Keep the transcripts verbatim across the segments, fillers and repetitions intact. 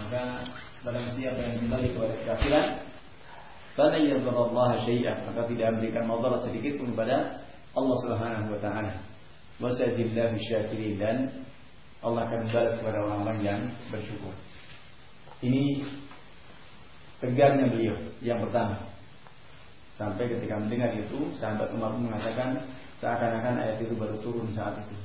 maka barang siapa yang kembali kepada kekafiran, fala yadurrallaha syai'an, maka tidak memberikan madarat sedikit pun kepada Allah Subhanahu wa taala. Wa sajidallahu syakirin, dan Allah akan balas kepada orang-orang yang bersyukur. Ini tegarnya beliau yang pertama. Sampai ketika mendengar itu, sahabat Umar pun mengatakan seakan-akan ayat itu baru turun saat itu.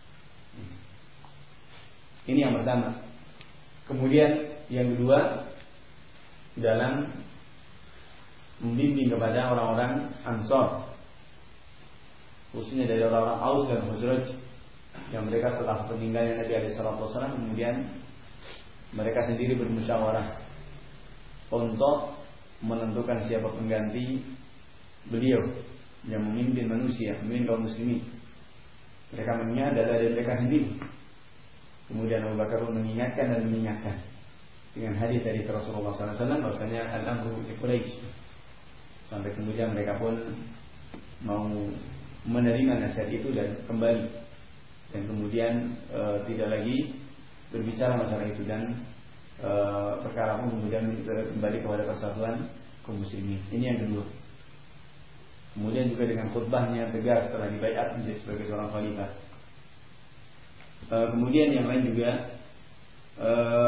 Ini yang pertama. Kemudian yang kedua, dalam membimbing kepada orang-orang Ansor, khususnya dari orang-orang Aus dan Khazraj, yang mereka setelah peninggalan Nabi alaihi salatu wasallam, kemudian mereka sendiri bermusyawarah untuk menentukan siapa pengganti beliau yang memimpin manusia, memimpin kaum muslimin. Mereka mengingat adalah dari mereka sendiri. Kemudian Abu Bakar pun mengingatkan dan mengingatkan dengan hadis dari Rasulullah sallallahu alaihi wasallam bahwasanya al-amru li Quraisy. Sampai kemudian mereka pun mau menerima nasihat itu dan kembali, dan kemudian e, tidak lagi berbicara masalah itu, dan e, perkara pun kemudian kembali kepada persatuan kaum muslimin. Ini yang kedua. Kemudian juga dengan khutbahnya tegas setelah dibaiat menjadi sebagai seorang khalifah. E, kemudian yang lain juga e,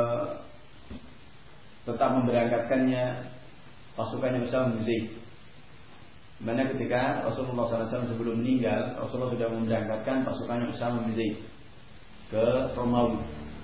tetap memberangkatkannya pasukannya Usama bin Zaid. Mana ketika Rasulullah sallallahu alaihi wasallam sebelum meninggal, Rasulullah sudah memberangkatkan pasukannya Usama bin Zaid ke Romawi.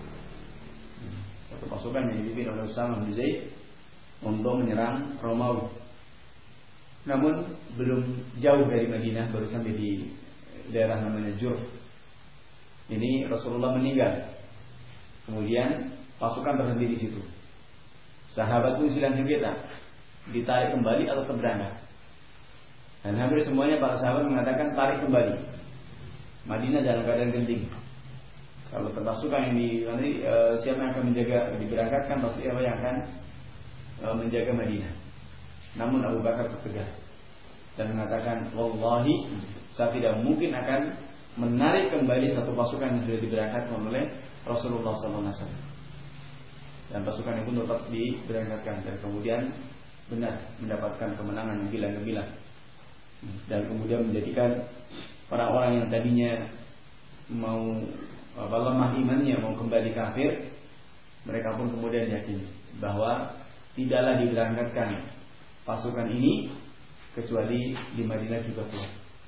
Satu pasukan yang dipimpin oleh Usama bin Zaid untuk menyerang Romawi. Namun belum jauh dari Madinah, baru sampai di daerah namanya Jurf. Ini Rasulullah meninggal. Kemudian pasukan berhenti di situ. Sahabat pun sedang sengketa, ditarik kembali atau berangkat. Dan hampir semuanya para sahabat mengatakan tarik kembali. Madinah dalam keadaan genting. Kalau pasukan yang di nanti e, siapa yang akan menjaga diberangkatkan, pasti siapa yang akan e, menjaga Madinah. Namun Abu Bakar tegas dan mengatakan, wallahi, saya tidak mungkin akan menarik kembali satu pasukan yang sudah diberangkatkan oleh Rasulullah sallallahu alaihi wasallam. Dan pasukan itu tetap diberangkatkan, dan kemudian benar mendapatkan kemenangan yang gila-gila. Dan kemudian menjadikan orang-orang yang tadinya mau apa, lemah imannya, mau kembali kafir, mereka pun kemudian yakin bahwa tidaklah diberangkatkan pasukan ini kecuali di Madinah juga kuat.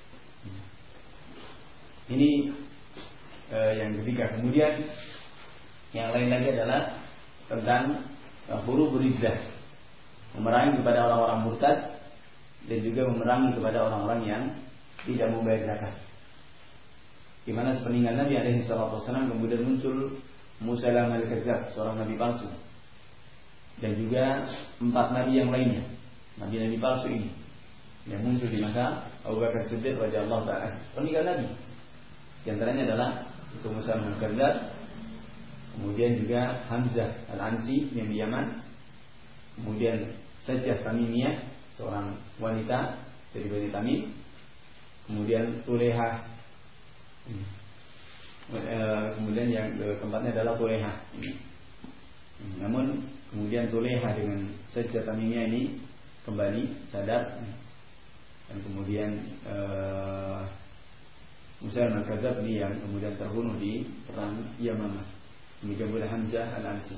Ini eh, yang ketiga. Kemudian yang lain lagi adalah tentang eh, huruf riddah, memerangi kepada orang-orang murtad, dan juga memerangi kepada orang-orang yang tidak membayar zakat. Di mana sepeninggal Nabi alaihi salatu wasallam kemudian muncul Musailamah al-Kadzdzab, seorang nabi palsu, dan juga empat nabi yang lainnya, nabi-nabi palsu ini yang muncul di masa Abu Bakar Siddiq radhiyallahu ta'ala. Peninggal Nabi di antaranya adalah itu Musailamah al-Kadzdzab, kemudian juga Hamzah al-Ansi yang di Yaman, kemudian Sajjah Tamimiyah, seorang wanita dari Bani Tamim, kemudian Tulehah, kemudian yang keempatnya adalah Tulehah. Namun kemudian Tulehah dengan Sajjah Tamimiyah ini kembali sadar, dan kemudian uh, Musailamah al-Kadzdzab ini yang kemudian terbunuh di perang Yamamah. Demikian pula Hamzah al-Ansi.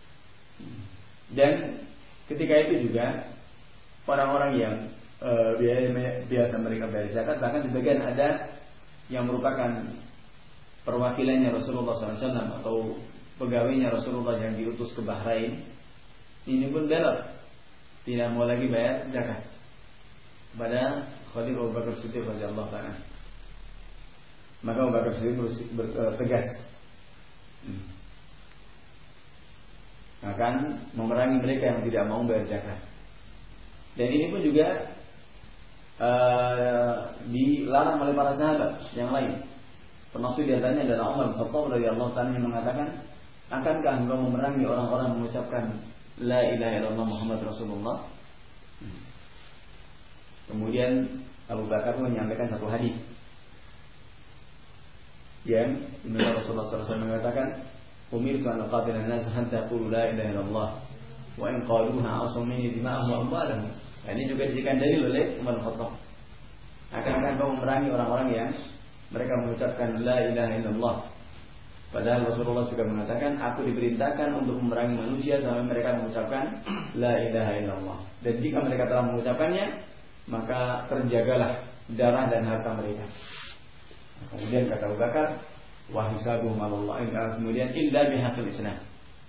Dan ketika itu juga orang-orang yang e, biasa mereka bayar zakat, bahkan sebagian ada yang merupakan perwakilannya Rasulullah sallallahu alaihi wasallam atau pegawainya Rasulullah yang diutus ke Bahrain, ini pun belot, tidak mau lagi bayar zakat kepada Khalifah Abu Bakar Siddiq radhiyallahu ta'ala. Maka Abu Bakar Siddiq bertegas hmm. akan memerangi mereka yang tidak mau bayar zakat. Dan ini pun juga uh, dilarang oleh para sahabat yang lain. Termasuk di antaranya adalah Umar bin Khattab radhiyallahu ta'ala yang mengatakan, akankah engkau memerangi orang-orang mengucapkan la ilaha illallah Muhammad Rasulullah? Kemudian Abu Bakar menyampaikan satu hadis yang dimana Rasulullah sallallahu alaihi wasallam mengatakan, umirtu an uqatila an-nas hatta yaqulu la ilaha illallah wa in qaluha asmini dima'ahum wa amwalahum. Nah, ini juga dijadikan dalil oleh Umar bin Khattab. Akan kau memerangi orang-orang yang mereka mengucapkan la ilaha illallah. Padahal Rasulullah juga mengatakan, aku diperintahkan untuk memerangi manusia sampai mereka mengucapkan la ilaha illallah. Dan jika mereka telah mengucapkannya, maka terjagalah darah dan harta mereka. Kemudian kata Abu Bakar, wa hisabuhum 'ala Allah, kemudian illa bihaqqil Islam.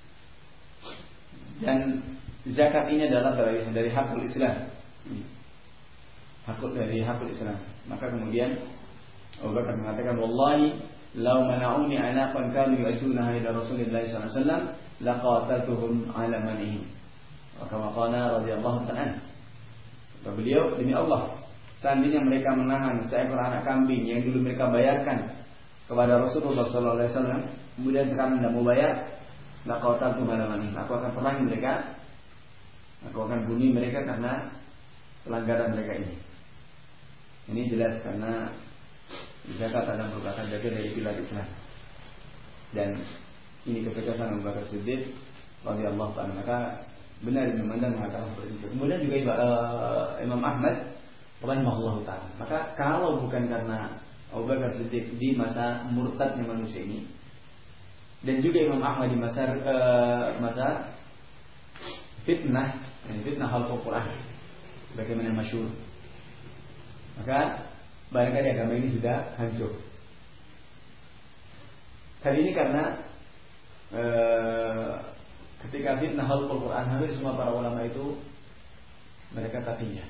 Dan zakat ini adalah dari dari hakul Islam. Hakul dari hakul Islam. Maka kemudian Abu Bakar mengatakan, wallahi law mana'uni anaqan kanu yu'tunaha ila Rasulillah sallallahu alaihi wasallam laqataltuhum 'ala manihim. Wa kama qala radhiyallahu ta'ala. Kata beliau, demi Allah, seandainya mereka menahan seekor anak kambing yang dulu mereka bayarkan kepada Rasulullah sallallahu alaihi wasallam, kemudian sekarang tidak mau bayar, laqataltuhum 'ala manihim. Aku akan perangi mereka. Aku akan bunuh mereka karena pelanggaran mereka ini. Ini jelas karena zakat adalah merupakan bagian dari pilar Islam. Dan ini ketegasan Abu Bakar Siddiq radhiyallahu ta'ala. Maka benar Ibnu Mandan mengatakan seperti itu. Kemudian juga uh, Imam Ahmad rahimahullahu ta'ala. Maka kalau bukan karena Abu Bakar Siddiq di masa murtadnya manusia ini, dan juga Imam Ahmad di masa uh, masa fitnah, fitnah khalqul Quran, bagaimana masyhur, maka barangkali agama ini sudah hancur. Kali ini karena e, ketika fitnah khalqul Quran, hampir semua para ulama itu mereka taqiyah.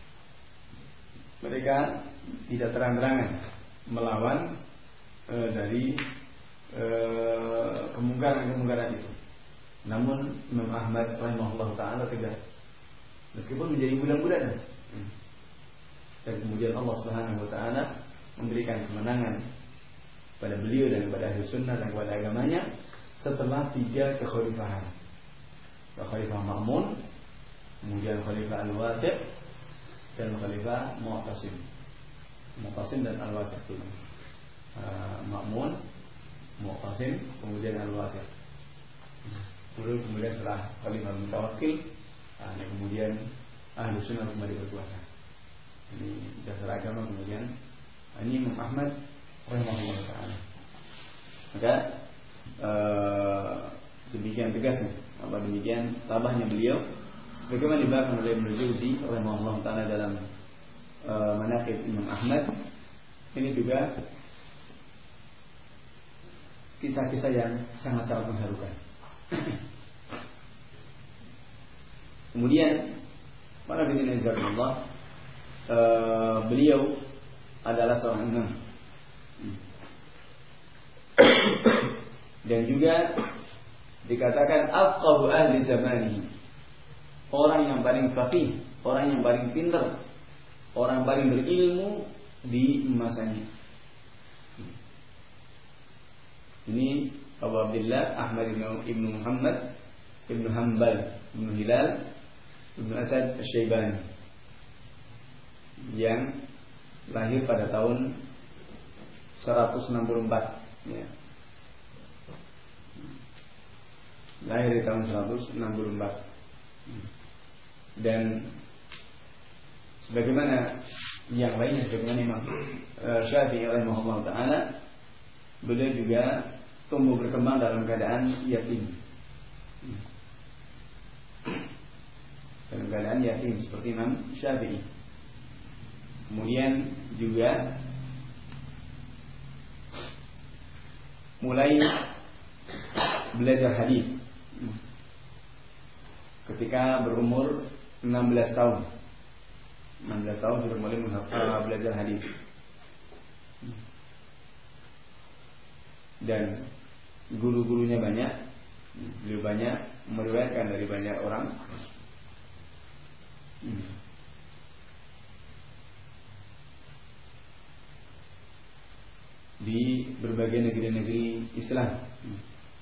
Mereka tidak terang-terangan melawan e, dari e, kemungkaran-kemungkaran itu. Namun Imam Ahmad rahimahullah ta'ala tegas, meskipun menjadi budak-budak. Dan kemudian Allah Subhanahu wa ta'ala memberikan kemenangan pada beliau dan kepada ahli sunnah dan kepada agamanya setelah tiga kekhalifahan. Khalifah Ma'mun, kemudian Khalifah Al-Wasi' dan Khalifah Mu'tasim. Mu'tasim dan Al-Wasi' itu. Uh, Ma'mun, Mu'tasim, kemudian Al-Wasi'. Lalu kemudian setelah Khalifah Mutawakkil, nah, kemudian ahli sunnah kembali berkuasa. Ini dasar agama. Kemudian ini Imam Ahmad rahimahullah ta'ala. Maka ee, demikian tegasnya, apa demikian tabahnya beliau, bagaimana dibahas oleh Ibnu Jauzi rahimahullah ta'ala dalam e, Manaqib Imam Ahmad. Ini juga kisah-kisah yang sangat-sangat mengharukan. Kemudian para bin Izzaullah, uh, beliau adalah seorang imam dan juga dikatakan afqahu ahli zamanihi, orang yang paling faqih, orang yang paling pintar, orang paling berilmu di masanya. Ini Abu Abdullah Ahmad ibnu Muhammad ibnu Hanbal ibnu Hilal ibnu Asad Asy-Syaibani yang lahir pada tahun seratus enam puluh empat, ya. Lahir di tahun seratus enam puluh empat. Dan sebagaimana yang lainnya, sebagaimana Imam Syafi'i rahimahullah ta'ala, beliau juga tumbuh berkembang dalam keadaan yatim. Dalam keadaan yatim seperti Imam Syafi'i. Kemudian juga mulai belajar hadis ketika berumur enam belas tahun. enam belas tahun sudah mulai belajar hadis. Dan guru-gurunya banyak, beliau banyak meriwayatkan dari banyak orang. Hmm. Di berbagai negeri-negeri Islam, hmm.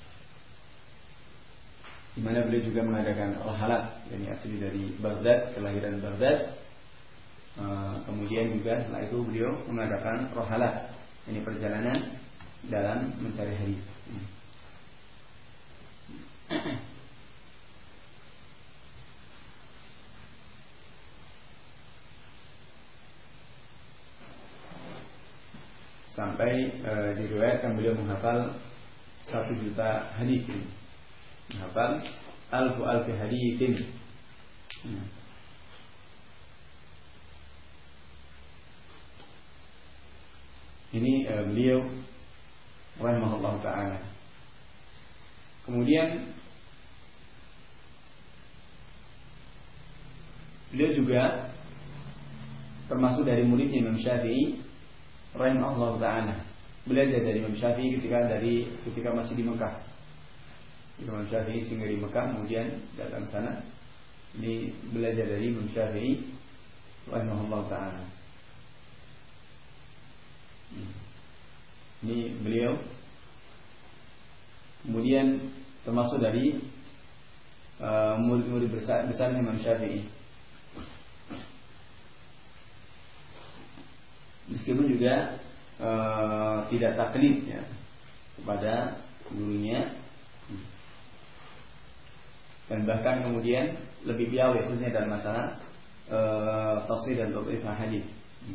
di mana beliau juga mengadakan rahalat, yakni asli dari Baghdad, kelahiran Baghdad. Uh, kemudian juga setelah itu beliau mengadakan rahalat, ini perjalanan dalam mencari hadis. Hmm. Sampai e, diriwayatkan beliau menghafal satu juta hadis, menghafal alfu alfi hadisin. Hmm. Ini e, beliau rahimahullah ta'ala. Kemudian beliau juga termasuk dari muridnya Imam Syafi'i rahimahullah ta'ala. Belajar dari Imam Syafi'i ketika dari ketika masih di Mekah. Imam Syafi'i singgah di Mekah, kemudian datang ke sana. Ini belajar dari Imam Syafi'i rahimahullah ta'ala. Ini beliau. Kemudian termasuk dari uh, murid-murid besar besar Imam Syafi'i. Meskipun juga uh, tidak taklid ya kepada gurunya, dan bahkan kemudian lebih piawai khususnya dalam masalah uh, tafsir dan tadhif hadis.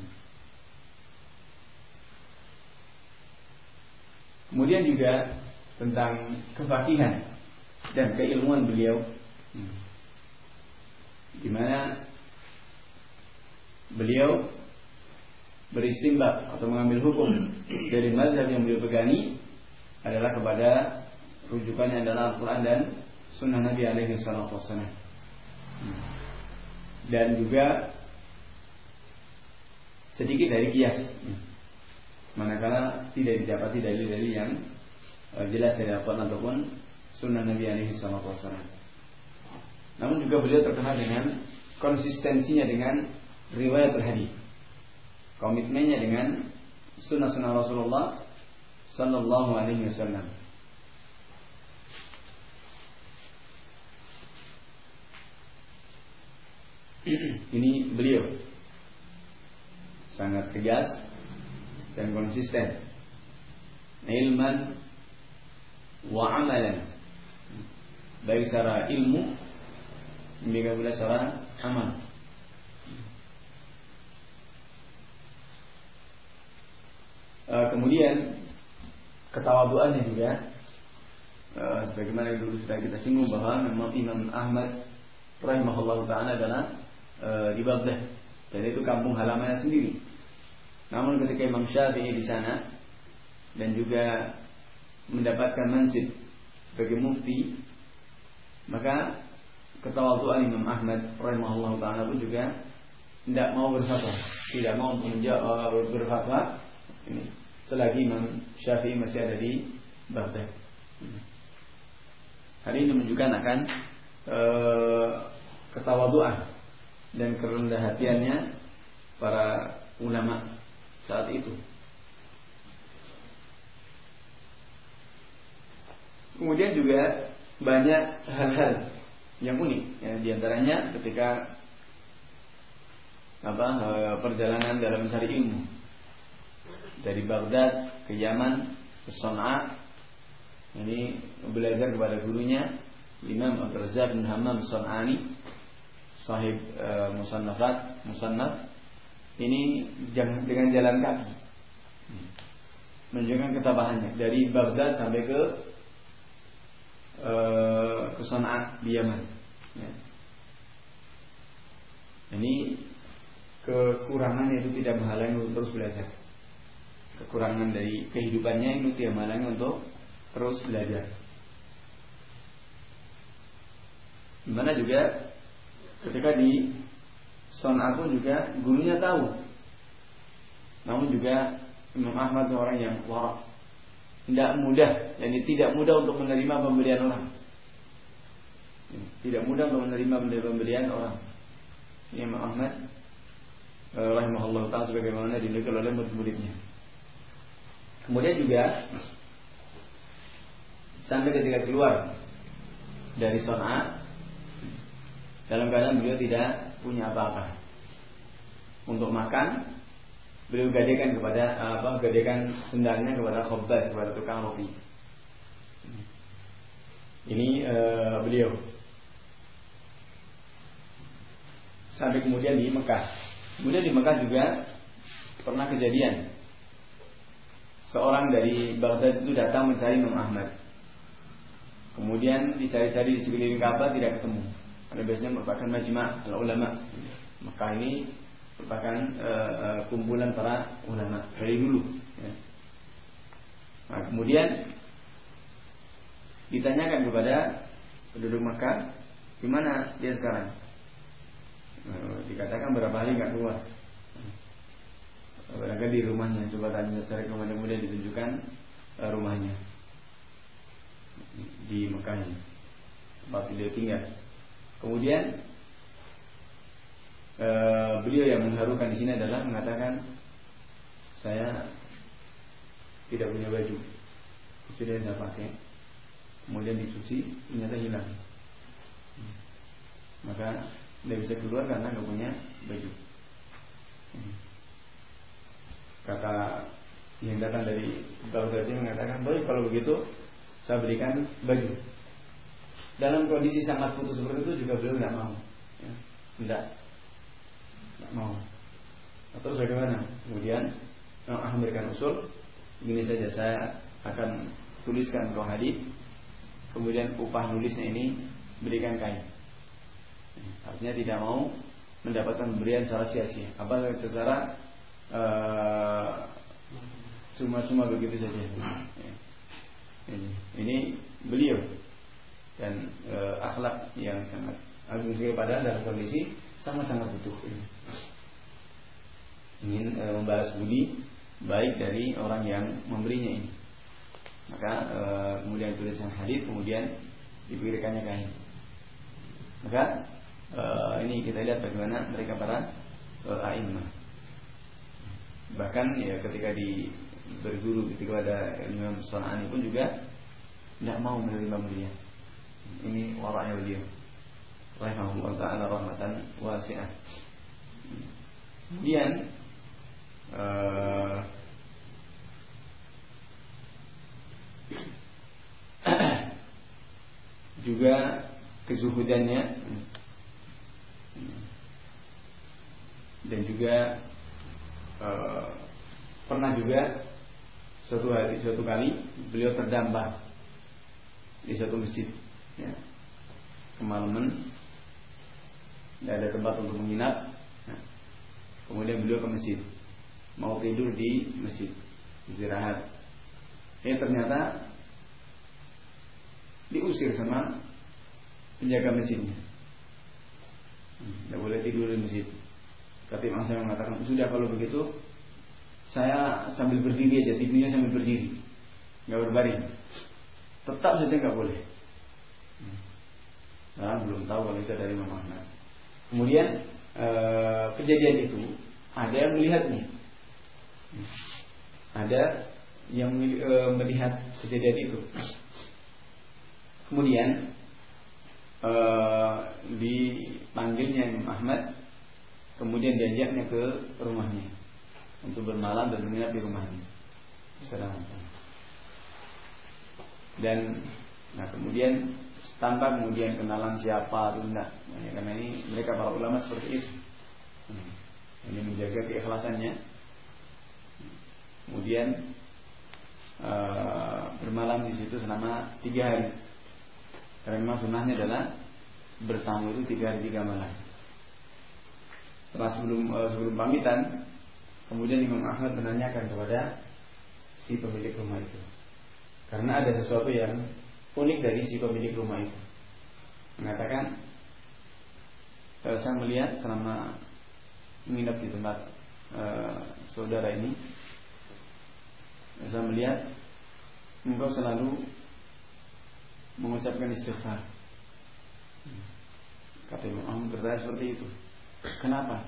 Kemudian juga tentang kefakihan dan keilmuan beliau, di mana beliau beristinbat atau mengambil hukum dari mazhab yang beliau pegangi adalah kepada rujukannya adalah Al-Quran dan Sunnah Nabi alaihi salatu wassalam. Dan juga sedikit dari qiyas, manakala tidak didapati dalil-dalil yang jelas dari Al-Quran ataupun Sunnah Nabi alaihi salatu wassalam. Namun juga beliau terkenal dengan konsistensinya dengan riwayat hadis, komitmennya dengan sunnah-sunnah Rasulullah Sallallahu Alaihi Wasallam. Ini beliau sangat tegas dan konsisten, ilman wa amalan, baik secara ilmu demikian pula secara amal. Kemudian ketawaduannya juga, sebagaimana dulu sudah kita singgung bahwa memang Imam Ahmad rahimahullah ta'ala adalah e, di Baghdad, dan itu kampung halamannya sendiri. Namun ketika Imam Syafi'i di sana dan juga mendapatkan mansib sebagai mufti, maka ketawaduan Imam Ahmad rahimahullah ta'ala pun juga tidak mau berfatwa, tidak mau menjawab berfatwa ini selagi Imam Syafi'i masih ada di Baghdad. Hal ini menunjukkan akan e, ketawaduan dan kerendah hatiannya para ulama saat itu. Kemudian juga banyak hal-hal yang unik, ya, diantaranya ketika apa perjalanan dalam mencari ilmu dari Baghdad ke Yaman ke Sana'a, ini belajar kepada gurunya Imam Abdul Razzaq bin Hammam San'ani, sahib e, musannafat musannaf, ini dengan jalan kaki, menunjukkan ketabahannya dari Baghdad sampai ke e, ke Sana'a di Yaman, ya. Ini kekurangannya itu tidak menghalangi untuk terus belajar. Kekurangan dari kehidupannya itu tidak menghalangi untuk terus belajar. Dimana juga ketika di Sana'a pun juga gurunya tahu, namun juga Imam Ahmad orang yang warak, tidak mudah, jadi tidak mudah untuk menerima pemberian orang, tidak mudah untuk menerima pemberian orang. Imam Ahmad rahimahullah ta'ala sebagaimana dinukil oleh murid-muridnya. Kemudian juga sampai ketika keluar dari Sana'a dalam keadaan beliau tidak punya apa-apa untuk makan, beliau gadekan kepada apa gadekan sendalnya kepada Khabbaz, kepada tukang roti. Ini uh, beliau. Sampai kemudian di Mekah. Kemudian di Mekah juga pernah kejadian seorang dari Baghdad itu datang mencari Imam Ahmad. Kemudian dicari-cari di sekeliling Ka'bah tidak ketemu. Karena biasanya merupakan majma' al-ulama. Mekah ini merupakan uh, uh, kumpulan para ulama dari dulu. Ya. Nah, kemudian ditanyakan kepada penduduk Mekah, di mana dia sekarang? Nah, dikatakan berapa hari nggak keluar. Barangkali di rumahnya. Coba tanya cari kemana, kemudian ditunjukkan uh, rumahnya di Mekah ini, tempat beliau tinggal. Kemudian uh, beliau yang mengharukan di sini adalah mengatakan, saya tidak punya baju, sudah saya pakai. Kemudian dicuci, ternyata hilang. Maka tidak bisa keluar karena nggak punya baju. Kata yang datang dari Baghdad mengatakan, baik kalau begitu saya berikan baju. Dalam kondisi sangat putus seperti itu juga beliau tidak mau, ya, tidak, tidak mau. Atau bagaimana? Kemudian Imam Ahmad memberikan usul, begini saja, saya akan tuliskan kau hadis, kemudian upah nulisnya ini berikan kain. Artinya tidak mau mendapatkan pemberian secara sia-sia, apa secara uh, cuma-cuma begitu saja. Ya. Ini, ini beliau dan uh, akhlak yang sangat agung sekali, padahal dalam kondisi sangat-sangat butuh ini. Ingin uh, membalas budi baik dari orang yang memberinya ini. Maka uh, kemudian tulisan hadis, kemudian diberikannya kain. Maka uh, ini kita lihat bagaimana mereka para uh, a'immah. Bahkan ya ketika di berguru ketika ada Imam San'ani pun juga tidak mau menerima beliau. Ini waraknya beliau, rahimahullah ta'ala rahmatan wasi'ah. Kemudian uh, juga kezuhudannya dan juga uh, pernah juga suatu hari suatu kali beliau terdampar di satu masjid, ya, kemalaman, tidak ada tempat untuk menginap. Nah, kemudian beliau ke masjid, mau tidur di masjid, istirahat. Ya, ternyata diusir sama penjaga masjidnya. Tidak boleh tidur di masjid. Kata Imam saya mengatakan, sudah kalau begitu saya sambil berdiri aja, tidurnya sambil berdiri, nggak berbaring. Tetap saja nggak boleh. Nah, belum tahu kalau itu dari Imam Ahmad. Kemudian ee, kejadian itu ada yang melihatnya, ada yang e, melihat kejadian itu. Kemudian ee, dipanggilnya Imam Ahmad, kemudian diajaknya ke rumahnya untuk bermalam dan menginap di rumahnya. Assalamualaikum. Dan nah kemudian tanpa kemudian kenalan siapa atau enggak, ya, karena ini mereka para ulama seperti itu. Ini menjaga keikhlasannya. Kemudian uh, bermalam di situ selama tiga hari. Karena memang sunnahnya adalah bertamu itu tiga hari tiga malam. Setelah sebelum uh, sebelum pamitan, kemudian Imam Ahmad menanyakan kepada si pemilik rumah itu, karena ada sesuatu yang unik dari si pemilik rumah itu. Mengatakan, saya melihat selama menginap di tempat uh, saudara ini, saya melihat engkau selalu mengucapkan istighfar. Kata Imam Ahmad bertanya seperti itu, kenapa?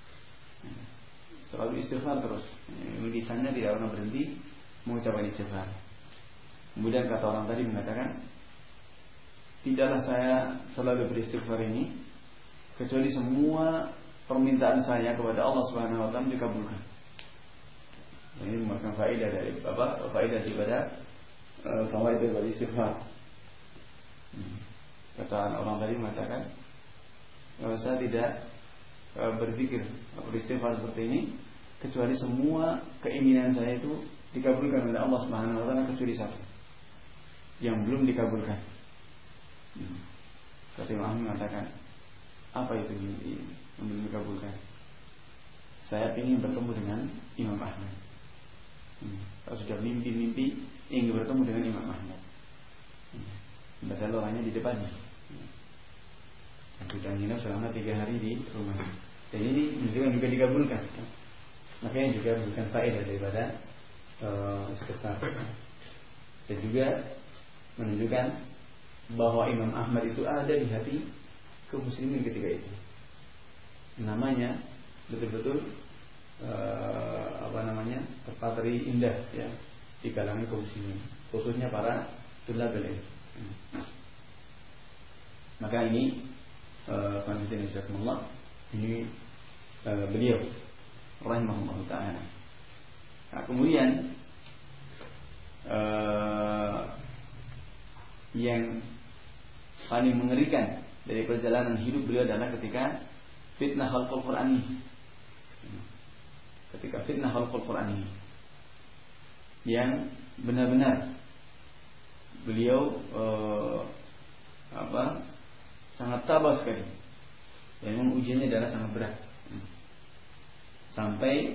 Selalu istighfar terus, lisannya tidak pernah berhenti mengucapkan istighfar. Kemudian kata orang tadi mengatakan, tidaklah saya selalu beristighfar ini kecuali semua permintaan saya kepada Allah Subhanahu wa taala dikabulkan. Ini merupakan faedah dari apa? Faedah daripada uh, faedah dari istighfar. Kata orang tadi mengatakan, saya tidak berpikir beristighfar seperti ini kecuali semua keinginan saya itu dikabulkan oleh Allah Subhanahu wa taala kecuali satu yang belum dikabulkan. Hmm. Kata Imam Ahmad mengatakan, apa itu yang belum dikabulkan? Saya ingin bertemu dengan Imam Ahmad. Hmm. Kalau sudah mimpi-mimpi ingin bertemu dengan Imam Ahmad. Hmm. Padahal orangnya di depannya. Hmm. Sudah nginap selama tiga hari di rumah. Dan ini menunjukkan juga dikabulkan. Makanya juga bukan faedah daripada uh, istighfar. Dan juga menunjukkan bahwa Imam Ahmad itu ada di hati kaum muslimin ketika itu. Namanya betul-betul uh, apa namanya terpatri indah ya di kalangan kaum muslimin, khususnya para tulabul ilm. Maka ini Qanifidin Isyakumullah ini uh, beliau rahimahullah ta'ala. Nah, kemudian uh, yang paling mengerikan dari perjalanan hidup beliau adalah ketika fitnah khalqul Qur'an ini. Ketika fitnah khalqul Qur'an ini yang benar-benar beliau uh, apa sangat tabah sekali. Dan memang ujiannya adalah sangat berat. Sampai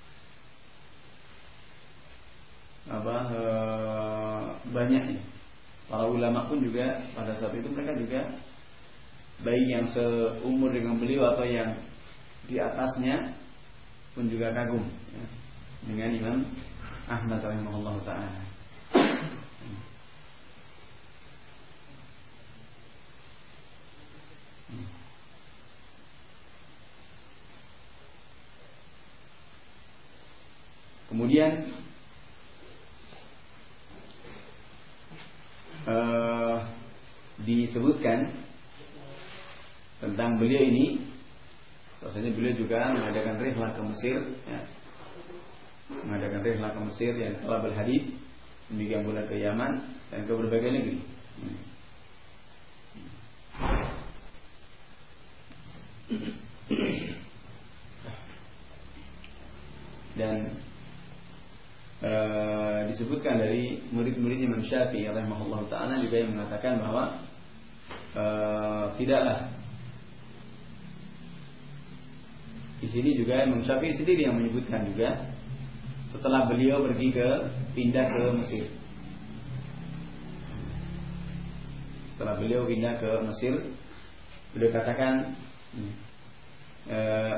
apa e, banyaknya para ulama pun juga pada saat itu mereka juga baik yang seumur dengan beliau atau yang di atasnya pun juga kagum ya, dengan Imam Ahmad rahimahullah ta'ala. Kemudian uh, disebutkan tentang beliau ini, bahwasanya beliau juga mengadakan rihlah ke Mesir, ya. mengadakan rihlah ke Mesir yang telah berhadis, demikian pula ke Yaman dan ke berbagai negeri. Dan e, disebutkan dari murid-muridnya Imam Syafi'i rahimahullah ta'ala juga yang mengatakan bahwa e, tidaklah di sini juga Imam Syafi'i sendiri yang menyebutkan juga setelah beliau pergi ke pindah ke Mesir, setelah beliau pindah ke Mesir beliau katakan e,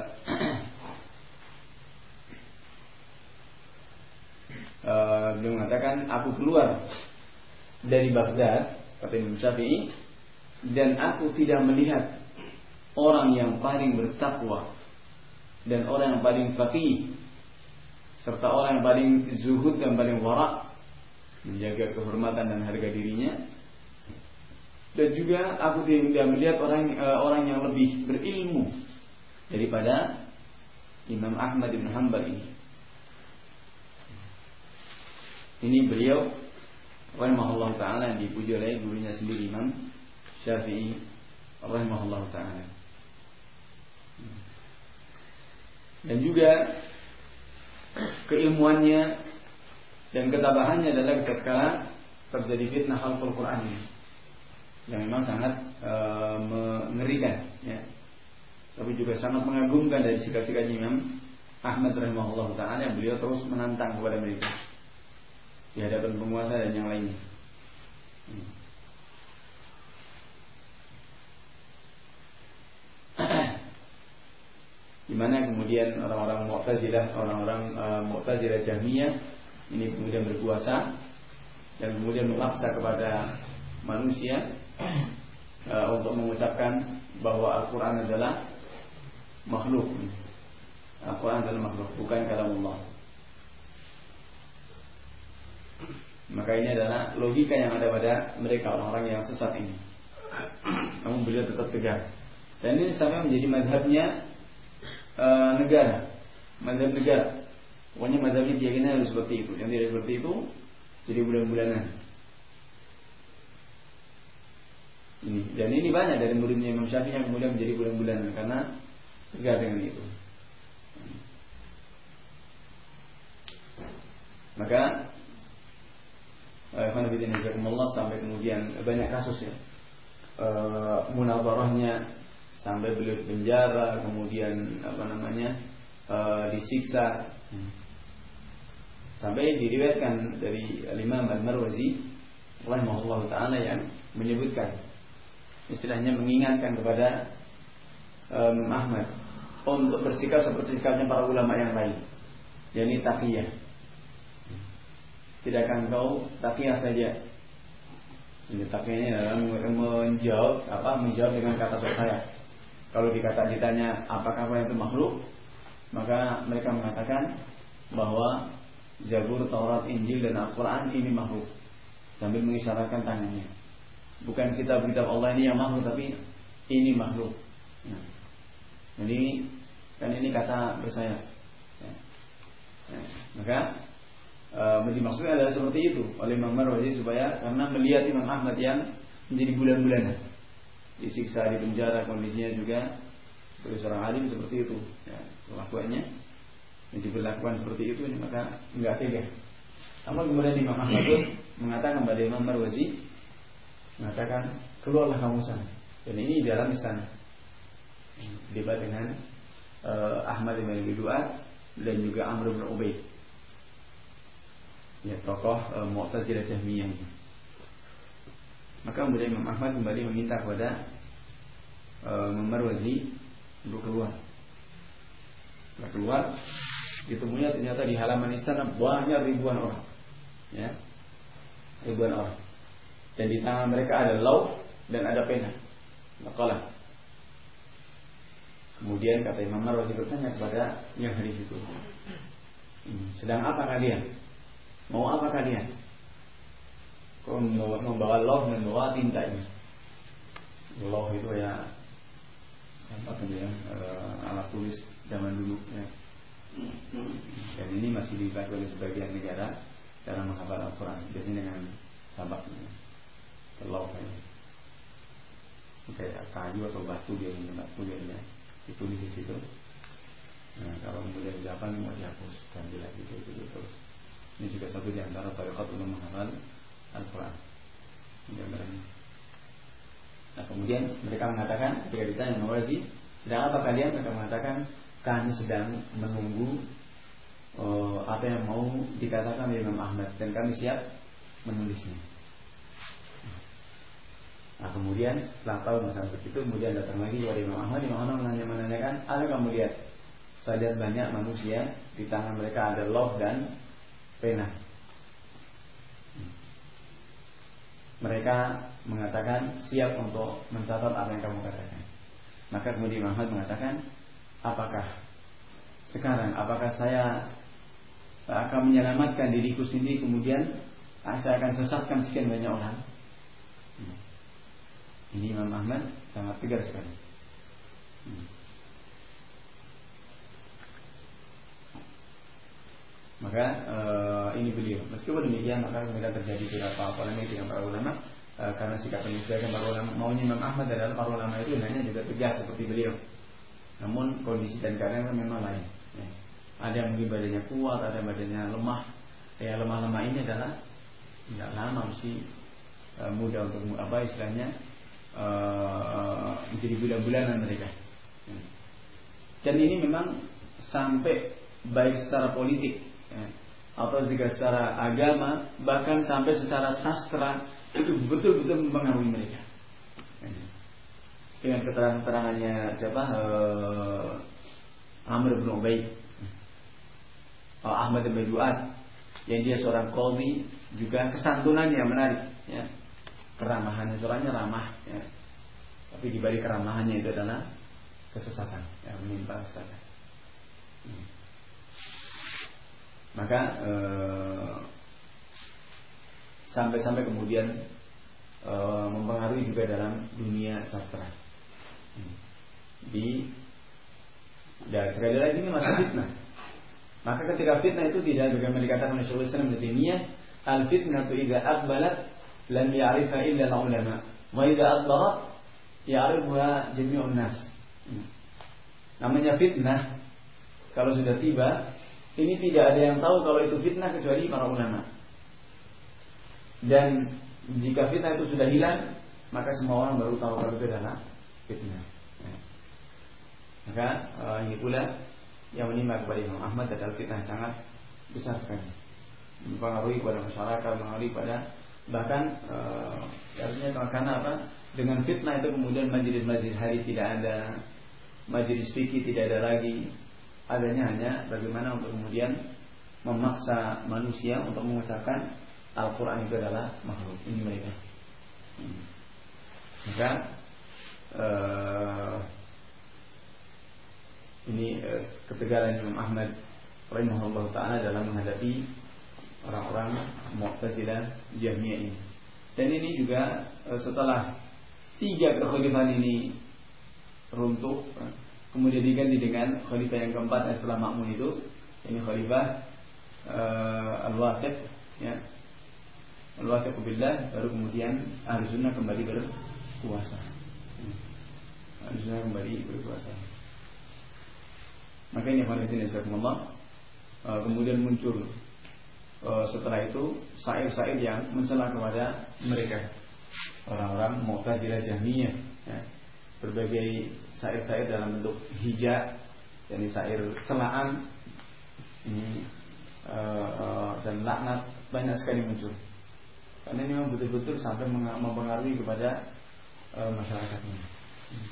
Uh, beliau mengatakan aku keluar dari Baghdad, kata Imam Syafi'i, dan aku tidak melihat orang yang paling bertakwa dan orang yang paling faqih serta orang yang paling zuhud dan paling wara', menjaga kehormatan dan harga dirinya, dan juga aku tidak melihat orang uh, orang yang lebih berilmu daripada Imam Ahmad bin Hanbal ini. Ini beliau rahimahullah ta'ala yang dipuji oleh gurunya sendiri Imam Syafi'i rahimahullah ta'ala. Dan juga keilmuannya dan ketabahannya adalah ketika terjadi fitnah khalqul Qur'an ini, yang memang sangat e, mengerikan ya. Tapi juga sangat mengagumkan dari sikap-sikap Imam Ahmad rahimahullah ta'ala yang beliau terus menantang kepada mereka di hadapan penguasa dan yang lainnya. Hmm. Di mana kemudian orang-orang Mu'tazilah, orang-orang uh, Mu'tazilah Jahmiyah ini kemudian berkuasa dan kemudian memaksa kepada manusia uh, untuk mengucapkan bahwa Al-Quran adalah makhluk. Al-Quran adalah makhluk, bukan kalamullah. Maka ini adalah logika yang ada pada mereka, orang-orang yang sesat ini. Namun beliau tetap tegar. Dan ini sampai menjadi mazhabnya e, negara, mazhab negara. Pokoknya mazhabnya keyakinan harus seperti itu. Yang tidak seperti itu jadi bulan-bulanan. Ini, dan ini banyak dari muridnya Imam Syafi'i yang kemudian menjadi bulan-bulanan karena tegar dengan itu. Maka Allah sampai kemudian banyak kasus ya, e, munadharahnya sampai beliau di penjara, kemudian apa namanya e, disiksa, sampai diriwayatkan dari Imam Al-Marwazi rahimahullah taala yang menyebutkan, istilahnya mengingatkan kepada um, Ahmad untuk bersikap seperti sikapnya para ulama yang lain, yakni taqiyah. Tidak akan kau taqiyah saja. Ini taqiyahnya adalah menjawab apa? Menjawab dengan kata percaya. Kalau dikata ditanya apakah Quran itu makhluk, maka mereka mengatakan bahwa Zabur, Taurat, Injil dan Al-Quran ini makhluk, sambil mengisyaratkan tangannya. Bukan kitab-kitab Allah ini yang makhluk, tapi ini makhluk. Nah, jadi kan ini kata bersayap. Ya. Nah, maka e, dimaksudnya adalah seperti itu oleh Imam Marwazi, supaya karena melihat Imam Ahmad yang menjadi bulan-bulanan disiksa di penjara, kondisinya juga sebagai seorang alim seperti itu. Ya, kelakuannya yang diberlakukan seperti itu, ini maka enggak tega. Namun kemudian Imam Ahmad pun mengatakan kepada Imam Marwazi, mengatakan keluarlah kamu sana. Dan ini dalam istana debat dengan uh, Ahmad bin Abi Duat dan juga Amr bin Ubaid, ya tokoh uh, Mu'tazilah Jahmiyah. Maka kemudian Imam Ahmad kembali meminta kepada uh, Imam Marwazi untuk keluar. Setelah keluar, ditemunya ternyata di halaman istana banyak ribuan orang, ya, ribuan orang. Dan di tangan mereka ada lauh dan ada pena, makalah. Kemudian kata Imam Marwazi bertanya kepada yang hari itu, sedang apa kalian? Mau apa kalian? Kau membawa, membawa lauh dan membawa tinta ini. Lauh itu ya apa ya, alat tulis zaman dulu, ya. Dan ini masih dipakai oleh sebagian negara dalam menghafal Al-Quran, biasanya dengan sabaknya, lauh ini, kayak kayu atau batu dia ini, batu dia ini ditulis di situ. Nah, kalau kemudian dihafal mau dihapus dan lagi gitu, gitu terus. Ini juga satu di antara tarikat untuk menghafal Al-Quran. Nah, kemudian mereka mengatakan ketika ditanya Marwazi, sedang apa kalian? Mereka mengatakan kami sedang menunggu uh, apa yang mau dikatakan oleh Imam Ahmad dan kami siap menulisnya. Nah, kemudian setelah tahu masalah itu, kemudian datang lagi kepada Imam Ahmad. Imam Ahmad menanya, menanyakan, ada kamu lihat? Saya lihat banyak manusia di tangan mereka ada lauh dan pena. Mereka mengatakan siap untuk mencatat apa yang kamu katakan. Maka kemudian Imam Ahmad mengatakan, apakah sekarang, apakah saya akan menyelamatkan diriku sendiri, kemudian saya akan sesatkan sekian banyak orang? Ini Imam Ahmad sangat tegar sekali. Maka uh, ini beliau. Meskipun demikian, maka kemudian terjadi beberapa polemik dengan para ulama, uh, karena sikap penyesuaian para ulama. Maunya Imam Ahmad adalah para ulama itu hanya juga tegas seperti beliau. Namun kondisi dan keadaan memang lain. Ya. Ada yang mungkin badannya kuat, ada badannya lemah. Ya, lemah-lemah ini adalah tidak lama, mesti uh, mudah untuk apa istilahnya uh, menjadi bulan-bulanan mereka. Ya. Dan ini memang sampai baik secara politik, ya, atau juga secara agama, bahkan sampai secara sastra itu betul-betul mempengaruhi mereka. Ya. Dengan keterangan-keterangannya siapa? Uh, Amr bin Ubaid, uh, Ahmad bin Duat, yang dia seorang qadhi, juga kesantunannya menarik, ya. Keramahannya, seorangnya ramah, ya. Tapi di balik keramahannya itu adalah kesesatan, yang menimpa kesesatan. Hmm. Maka uh, sampai-sampai kemudian uh, mempengaruhi juga dalam dunia sastra. Di dan sekali lagi ini masalah fitnah. Maka ketika fitnah itu tidak, bagaimana dikatakan oleh Syaikhul Islam Ibnu Taimiyah, al fitnatu idza aqbalat lam ya'rifa illa al ulama. Wa idza adbarat ya'rifuha jami'un nas. Namanya fitnah kalau sudah tiba, ini tidak ada yang tahu kalau itu fitnah kecuali para ulama. Dan jika fitnah itu sudah hilang, maka semua orang baru tahu kalau itu adalah fitnah. Ya. Maka uh, ini pula yang menimpa kepada Imam Ahmad adalah fitnah yang sangat besar sekali, mempengaruhi kepada masyarakat, mempengaruhi pada bahkan uh, artinya karena apa? Dengan fitnah itu kemudian majelis-majelis hari tidak ada, majelis fikih tidak ada lagi, adanya hanya bagaimana untuk kemudian memaksa manusia untuk mengucapkan Al-Quran itu adalah makhluk. Ini mereka. Hmm. Maka uh, ini uh, ketegaran Imam Ahmad rahimahullah ta'ala dalam menghadapi orang-orang Mu'tazilah Jahmiyah ini. Dan ini juga uh, setelah tiga kekhalifahan ini runtuh, uh, kemudian diganti dengan khalifah yang keempat setelah Ma'mun itu, ini khalifah uh, Al-Wathiq, ya. Al-Wathiq billah, baru kemudian Ahlu Sunnah kembali berkuasa. Ahlu Sunnah kembali berkuasa. Maka ini khalifatin Rasulullah. Kemudian muncul uh, setelah itu syair-syair yang mencela kepada mereka, orang-orang Mu'tazilah Jahmiyah, ya. Berbagai syair-syair dalam bentuk hija, yakni syair celaan ini uh, uh, dan laknat banyak sekali muncul. Karena ini memang betul-betul sampai mempengaruhi kepada uh, masyarakatnya. Hmm.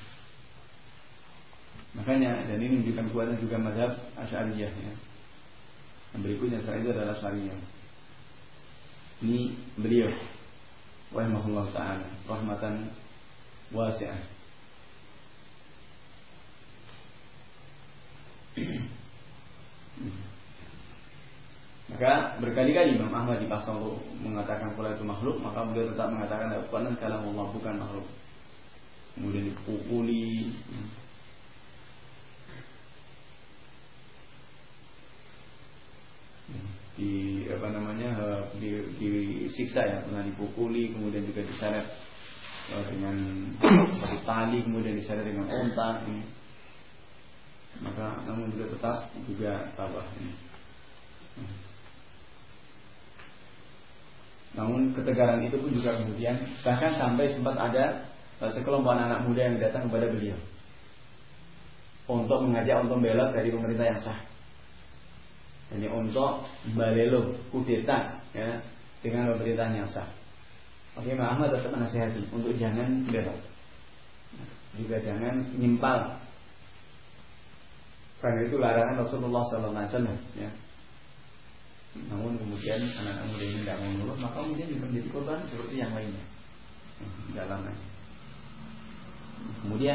Makanya dan ini menunjukkan kuatnya juga mazhab Asy'ariyah, ya. Yang berikutnya setelah itu adalah Syariah. Ini beliau rahimahullah ta'ala rahmatan wasi'ah. Maka berkali-kali Imam Ahmad dipaksa untuk mengatakan Quran itu makhluk, maka beliau tetap mengatakan Al-Quran kalamullah, bukan makhluk. Kemudian dipukuli, di apa namanya di, disiksa, ya, pernah dipukuli, kemudian juga diseret dengan tali, kemudian diseret dengan unta. Maka namun juga tetap juga tabah ini. Namun ketegaran itu pun juga kemudian bahkan sampai sempat ada sekelompok anak muda yang datang kepada beliau untuk mengajak untuk belot dari pemerintah yang sah. Ini untuk balelo kudeta, ya, dengan pemerintahan yang sah. Oke, Imam Ahmad tetap menasihati untuk jangan belot, juga jangan nyimpal. Karena itu larangan Rasulullah Sallallahu Alaihi Wasallam, ya. Namun kemudian anak-anak muda ini tidak mau nurut, maka kemudian juga menjadi korban seperti yang lainnya. Dalamnya. Kemudian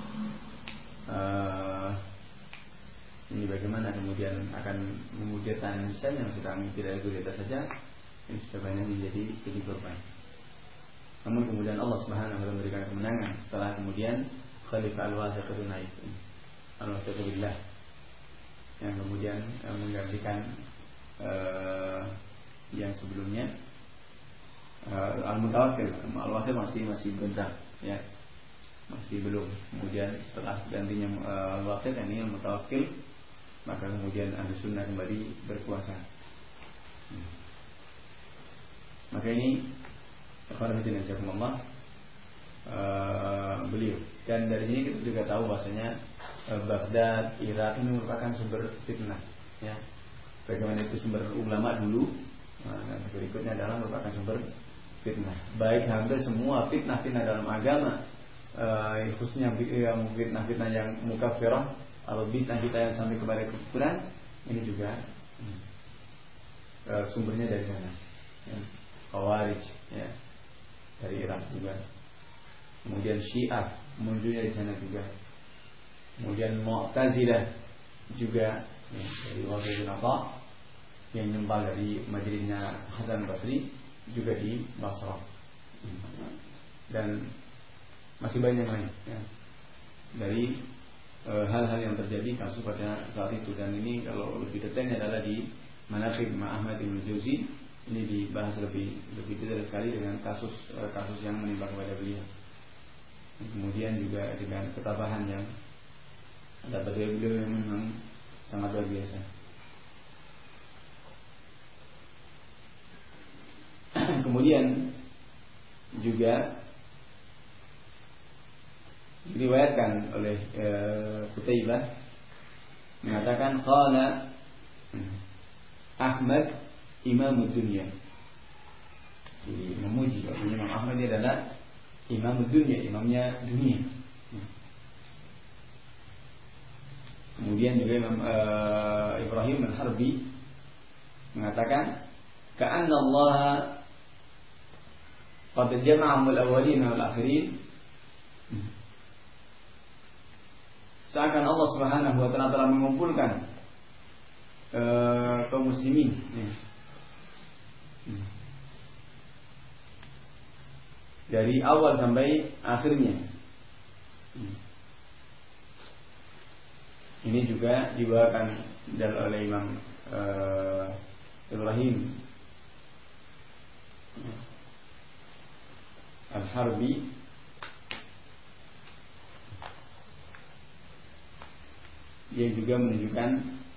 uh, ini bagaimana kemudian akan memudahkan misalnya yang sedang tidak kudeta saja, ini sudah banyak menjadi jadi korban. Namun kemudian Allah Subhanahu wa taala memberikan kemenangan setelah kemudian Khalifah Al-Wathiq itu naik, Al-Wathiq billah, yang kemudian uh, menggantikan Uh, yang sebelumnya uh, Al-Mutawakkil. Al-Wathiq masih masih bentar, ya, masih belum. Kemudian setelah gantinya uh, Al-Wathiq ini Al-Mutawakkil, maka kemudian Ahlu Sunnah kembali berkuasa. hmm. Maka ini Khalifatin Rasulullah uh, beliau. Dan dari sini kita juga tahu bahasanya uh, Baghdad, Irak ini merupakan sumber fitnah, ya. Bagaimana itu sumber ulama dulu, nah, berikutnya adalah merupakan sumber fitnah. Baik hampir semua fitnah-fitnah dalam agama, uh, khususnya yang fitnah-fitnah yang mukaffirah atau fitnah-fitnah yang sampai kepada kekufuran, ini juga uh, sumbernya dari sana. Ya. Khawarij, ya, dari Irak juga. Kemudian Syiah munculnya di sana juga. Kemudian Mu'tazilah juga, ya, dari Wahyudin Atha yang nyembah dari majelisnya Hasan Basri juga di Basrah. Dan masih banyak lain, ya, dari e, hal-hal yang terjadi kasus pada saat itu. Dan ini kalau lebih detailnya adalah di Manaqib Imam Ahmad Ibn Jauzi, Ini dibahas lebih lebih detail sekali dengan kasus kasus yang menimpa kepada beliau. Kemudian juga dengan ketabahan yang ada pada beliau yang memang sangat luar biasa. Kemudian juga diriwayatkan oleh Qutaibah mengatakan qala Ahmad Imam dunia. Jadi memuji bahwa Imam Ahmad ini adalah Imam dunia, imamnya dunia. Kemudian juga Imam uh, Ibrahim Al-Harbi mengatakan ka'anna Allah qad jama'ahum al-awwalin wal akhirin. Seakan Allah Subhanahu wa taala telah mengumpulkan uh, kaum muslimin ya. Dari awal sampai akhirnya. Ini juga dibawakan oleh Imam uh, Ibrahim Al-Harbi dia juga menunjukkan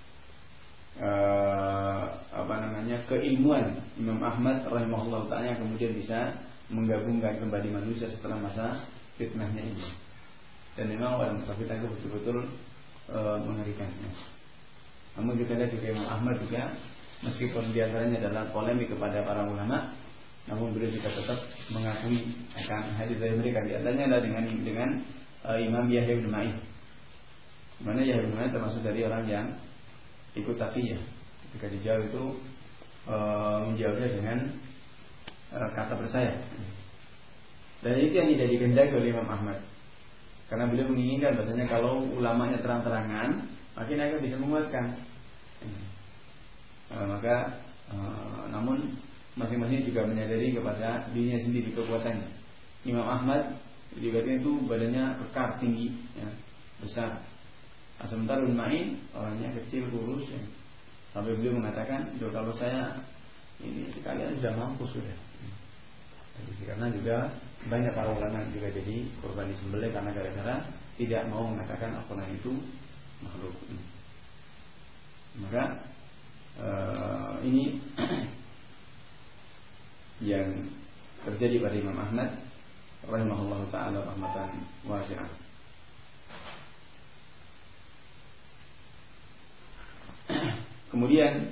uh, apa namanya keilmuan Imam Ahmad rahimahullah ta'ala yang kemudian bisa menggabungkan kembali manusia setelah masa fitnahnya ini. Dan memang orang masa fitnah itu betul-betul uh, mengerikan. Namun kita lihat juga Imam Ahmad juga meskipun diantaranya adalah polemik kepada para ulama, namun beliau juga tetap mengakui akan hadis dari mereka. Diantaranya adalah dengan dengan uh, Imam Yahya bin Ma'in. Mana Yahya bin Ma'in termasuk dari orang yang ikut taqiyah. Ketika dijauh itu uh, menjawabnya dengan uh, kata bersayap. Dan itu yang tidak dikehendaki oleh Imam Ahmad. Karena beliau menginginkan bahasanya kalau ulamanya terang-terangan, makin akan bisa menguatkan. Uh, maka uh, namun masing-masing juga menyadari kepada dirinya sendiri kekuatannya. Imam Ahmad dikatakan itu badannya kekar tinggi, ya, besar. Sementara Ibnu Ma'in orangnya kecil kurus, ya. Sampai beliau mengatakan, kalau saya ini sekalian sudah mampu sudah. Jadi, karena juga banyak para ulama juga jadi korban disembelih karena gara-gara tidak mau mengatakan Al-Quran itu makhluk. Maka uh, ini yang terjadi pada Imam Ahmad rahimahullah ta'ala rahmatan wasi'ah. Kemudian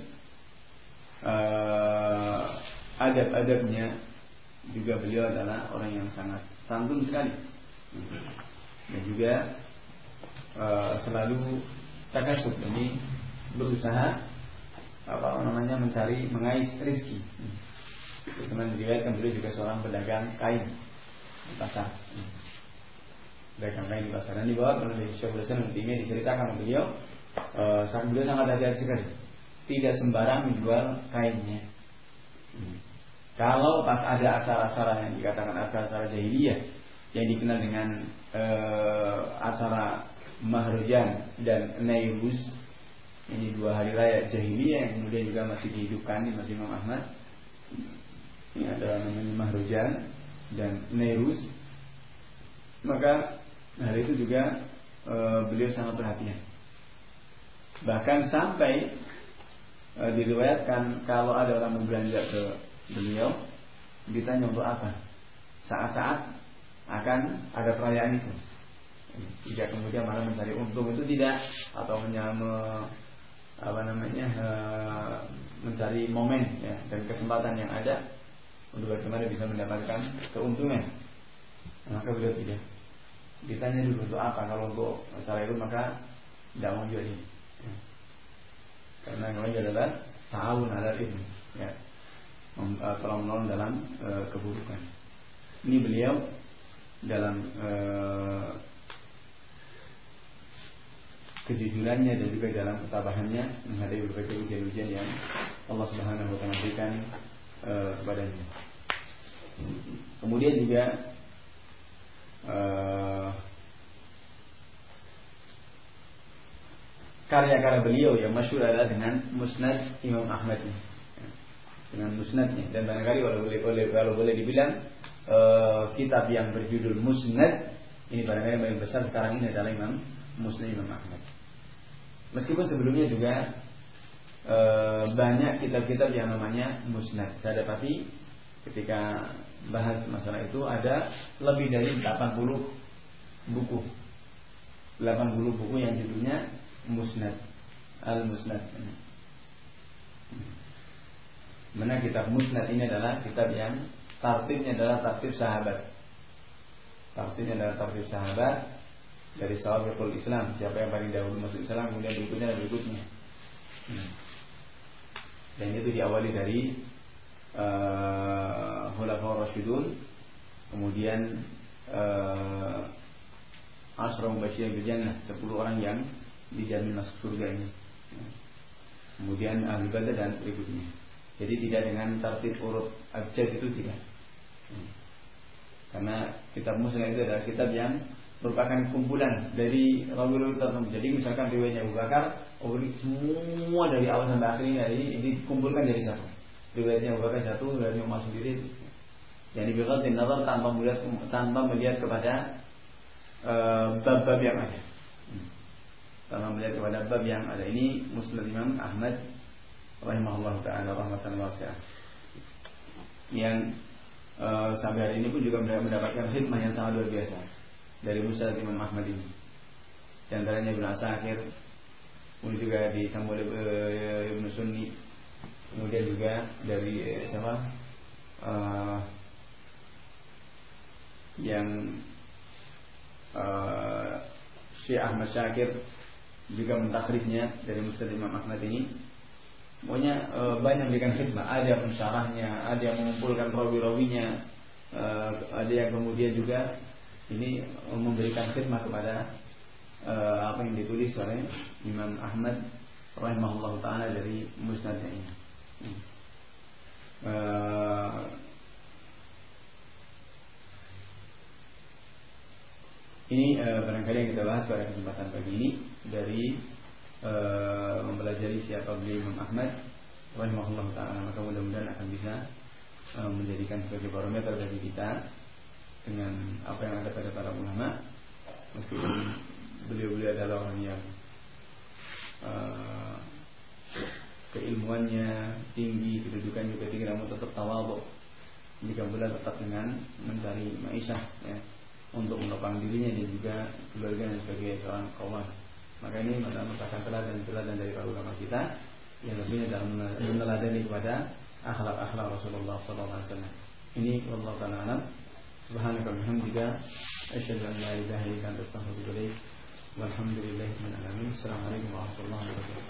uh, adab-adabnya juga beliau adalah orang yang sangat santun sekali dan juga uh, selalu takasub, ini berusaha apa namanya mencari mengais rezeki. Teman diriwayatkan beliau juga seorang pedagang kain di pasar. Pedagang kain di pasar. Dan dibawa oleh Syekhul Islam Ibnu Taimiyah diceritakan beliau, uh, sang beliau sangat hati-hati sekali, tidak sembarang menjual kainnya. Hmm. Kalau pas ada acara-acara yang dikatakan acara-acara jahiliyah yang dikenal dengan uh, acara Mahrujan dan Nairuz, ini dua hari raya jahiliyah yang kemudian juga masih dihidupkan di Masjid Imam Ahmad. Ini adalah namanya Mahrujan dan Nairuz. Maka hal itu juga e, beliau sangat perhatian. Bahkan sampai e, diriwayatkan kalau ada orang berbelanja ke beliau, ditanya untuk apa, saat-saat akan ada perayaan itu. Tidak kemudian malah mencari untung, itu tidak, atau menyama apa namanya e, mencari momen ya, dan kesempatan yang ada untuk bagaimana bisa mendapatkan keuntungan. Maka beliau tidak. Ditanya dulu untuk apa, kalau untuk masalah itu maka tidak mau jual ini ya. Karena namanya adalah ta'awun 'alal itsm ya, tolong menolong dalam e, keburukan. Ini beliau dalam e, kejujurannya dan juga dalam ketabahannya menghadapi berbagai ujian-ujian yang Allah Subhanahu wa taala berikan e, kepadanya. Kemudian juga uh, karya-karya beliau yang masyhur adalah dengan Musnad Imam Ahmad. dengan musnadnya. Dan barangkali kalau boleh, boleh kalau boleh dibilang uh, kitab yang berjudul Musnad ini barangkali paling besar sekarang ini adalah Imam Musnad Imam Ahmad. Meskipun sebelumnya juga uh, banyak kitab-kitab yang namanya Musnad. Saya dapati ketika bahas masalah itu ada lebih dari delapan puluh buku. delapan puluh buku yang judulnya Musnad, Al-Musnad. Mana kitab Musnad ini adalah kitab yang tartibnya adalah tartib sahabat. Tartibnya adalah tartib sahabat dari sahabatul Islam. Siapa yang paling dahulu masuk Islam, kemudian berikutnya dan berikutnya. Dan itu diawali dari uh, Khulafaur Rasyidun, kemudian uh, Asyra Mubasysyirin bil Jannah, sepuluh orang yang dijamin masuk surga ini. Kemudian Ahli Badar dan berikutnya. Jadi tidak dengan tertib urut abjad itu tidak. Karena kitab Musnad itu adalah kitab yang merupakan kumpulan dari rawi-rawi tertentu. Jadi misalkan riwayatnya Abu Bakar, oh ini semua dari awal sampai akhir ini dari dikumpulkan jadi satu. Riwayatnya Abu Bakar satu, riwayatnya Umar sendiri. Jadi bighadd an-nazar tanpa melihat tanpa melihat kepada bab-bab uh, yang ada. Tanpa melihat kepada bab yang ada. Ini Musnad Imam Ahmad rahimahullah ta'ala rahmatan wasi'ah. Yang uh, sampai hari ini pun juga mendapatkan khidmah yang sangat luar biasa dari Musnad Imam Ahmad ini. Di antaranya Ibnu Asakir, kemudian juga disambung oleh uh, Ibnu Sunni, kemudian juga dari uh, siapa? Uh, yang uh, Syekh Ahmad Syakir juga mentakhrijnya dari Musnad Imam Ahmad ini. Pokoknya e, banyak memberikan khidmah. Ada yang mensyarahnya, ada yang mengumpulkan rawi-rawinya, e, ada yang kemudian juga ini memberikan khidmah kepada e, apa yang ditulis oleh Imam Ahmad rahimahullah ta'ala dari musnadnya ini. E, ini e, barangkali yang kita bahas pada kesempatan pagi ini dari Uh, mempelajari siapa beliau Imam Ahmad rahimahullah ta'ala. Maka mudah-mudahan akan bisa uh, menjadikan sebagai barometer bagi kita dengan apa yang ada pada para ulama. Meskipun beliau-beliau adalah orang yang uh, keilmuannya tinggi, kedudukan juga tinggi, namun tetap tawadhu. Jika pula tetap dengan mencari ma'isyah ya, untuk menopang dirinya dan juga keluarganya sebagai seorang qawwam. Maka ini merupakan teladan-teladan dari para ulama kita yang lebihnya dalam meneladani kepada akhlak-akhlak Rasulullah sallallahu alaihi wasallam. Ini wallahu ta'ala alam. Subhanaka wa bihamdika asyhadu an la ilaha illa anta astaghfiruka wa atubu ilaik. Walhamdulillahirabbil alamin. Assalamualaikum warahmatullahi wabarakatuh.